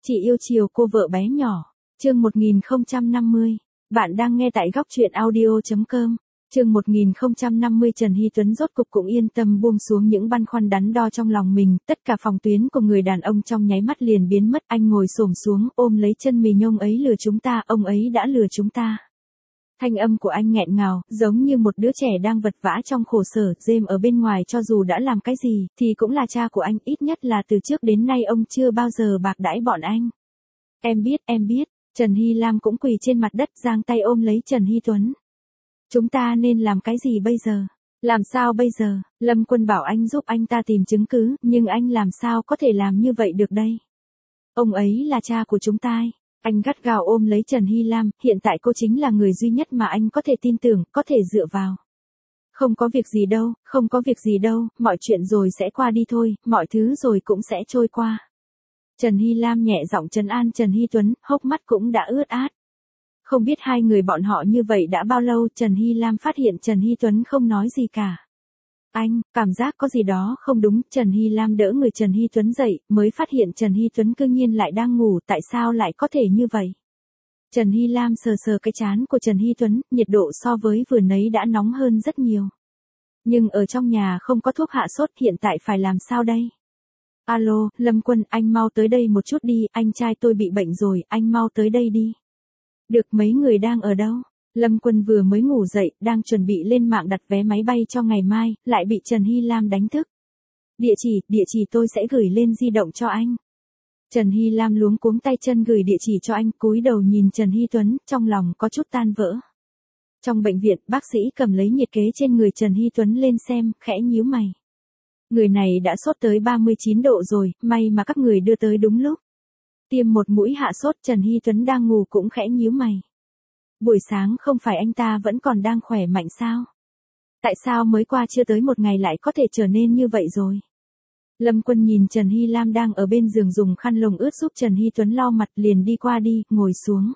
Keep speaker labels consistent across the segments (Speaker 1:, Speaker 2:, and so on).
Speaker 1: Chị yêu chiều cô vợ bé nhỏ. Chương 1050. Bạn đang nghe tại góc truyện audio.com. Chương 1050 Trần Hy Tuấn rốt cục cũng yên tâm buông xuống những băn khoăn đắn đo trong lòng mình, tất cả phòng tuyến của người đàn ông trong nháy mắt liền biến mất, anh ngồi xổm xuống, ôm lấy chân mì nhông ấy lừa chúng ta, ông ấy đã lừa chúng ta. Thanh âm của anh nghẹn ngào, giống như một đứa trẻ đang vật vã trong khổ sở, James ở bên ngoài cho dù đã làm cái gì, thì cũng là cha của anh, ít nhất là từ trước đến nay ông chưa bao giờ bạc đãi bọn anh. Em biết, Trần Hy Lam cũng quỳ trên mặt đất giang tay ôm lấy Trần Hy Tuấn. Chúng ta nên làm cái gì bây giờ? Làm sao bây giờ? Lâm Quân bảo anh giúp anh ta tìm chứng cứ, nhưng anh làm sao có thể làm như vậy được đây? Ông ấy là cha của chúng ta. Anh gắt gao ôm lấy Trần Hy Lam, hiện tại cô chính là người duy nhất mà anh có thể tin tưởng, có thể dựa vào. Không có việc gì đâu, không có việc gì đâu, mọi chuyện rồi sẽ qua đi thôi, mọi thứ rồi cũng sẽ trôi qua. Trần Hy Lam nhẹ giọng trấn an Trần Hy Tuấn, hốc mắt cũng đã ướt át. Không biết hai người bọn họ như vậy đã bao lâu, Trần Hy Lam phát hiện Trần Hy Tuấn không nói gì cả. Anh, cảm giác có gì đó không đúng, Trần Hy Lam đỡ người Trần Hy Tuấn dậy, mới phát hiện Trần Hy Tuấn cư nhiên lại đang ngủ, tại sao lại có thể như vậy? Trần Hy Lam sờ sờ cái trán của Trần Hy Tuấn, nhiệt độ so với vừa nãy đã nóng hơn rất nhiều. Nhưng ở trong nhà không có thuốc hạ sốt, hiện tại phải làm sao đây? Alo, Lâm Quân, anh mau tới đây một chút đi, anh trai tôi bị bệnh rồi, anh mau tới đây đi. Được, mấy người đang ở đâu? Lâm Quân vừa mới ngủ dậy, đang chuẩn bị lên mạng đặt vé máy bay cho ngày mai, lại bị Trần Hy Lam đánh thức. Địa chỉ tôi sẽ gửi lên di động cho anh. Trần Hy Lam luống cuống tay chân gửi địa chỉ cho anh, cúi đầu nhìn Trần Hy Tuấn, trong lòng có chút tan vỡ. Trong bệnh viện, bác sĩ cầm lấy nhiệt kế trên người Trần Hy Tuấn lên xem, khẽ nhíu mày. Người này đã sốt tới 39 độ rồi, may mà các người đưa tới đúng lúc. Tiêm một mũi hạ sốt, Trần Hy Tuấn đang ngủ cũng khẽ nhíu mày. Buổi sáng không phải anh ta vẫn còn đang khỏe mạnh sao? Tại sao mới qua chưa tới một ngày lại có thể trở nên như vậy rồi? Lâm Quân nhìn Trần Hy Lam đang ở bên giường dùng khăn lông ướt giúp Trần Hy Tuấn lau mặt, liền đi qua đi, ngồi xuống.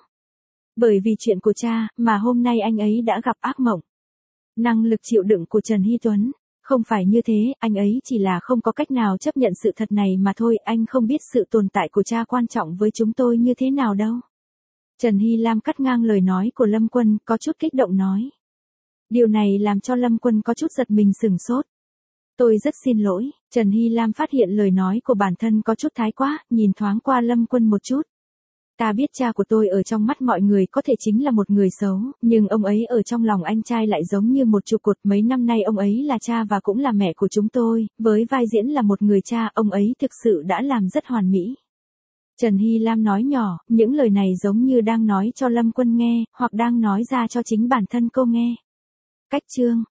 Speaker 1: Bởi vì chuyện của cha, mà hôm nay anh ấy đã gặp ác mộng. Năng lực chịu đựng của Trần Hy Tuấn, không phải như thế, anh ấy chỉ là không có cách nào chấp nhận sự thật này mà thôi, anh không biết sự tồn tại của cha quan trọng với chúng tôi như thế nào đâu. Trần Hy Lam cắt ngang lời nói của Lâm Quân, có chút kích động nói. Điều này làm cho Lâm Quân có chút giật mình sửng sốt. Tôi rất xin lỗi, Trần Hy Lam phát hiện lời nói của bản thân có chút thái quá, nhìn thoáng qua Lâm Quân một chút. Ta biết cha của tôi ở trong mắt mọi người có thể chính là một người xấu, nhưng ông ấy ở trong lòng anh trai lại giống như một trụ cột, mấy năm nay ông ấy là cha và cũng là mẹ của chúng tôi, với vai diễn là một người cha, ông ấy thực sự đã làm rất hoàn mỹ. Trần Hy Lam nói nhỏ, những lời này giống như đang nói cho Lâm Quân nghe, hoặc đang nói ra cho chính bản thân cô nghe. Cách chương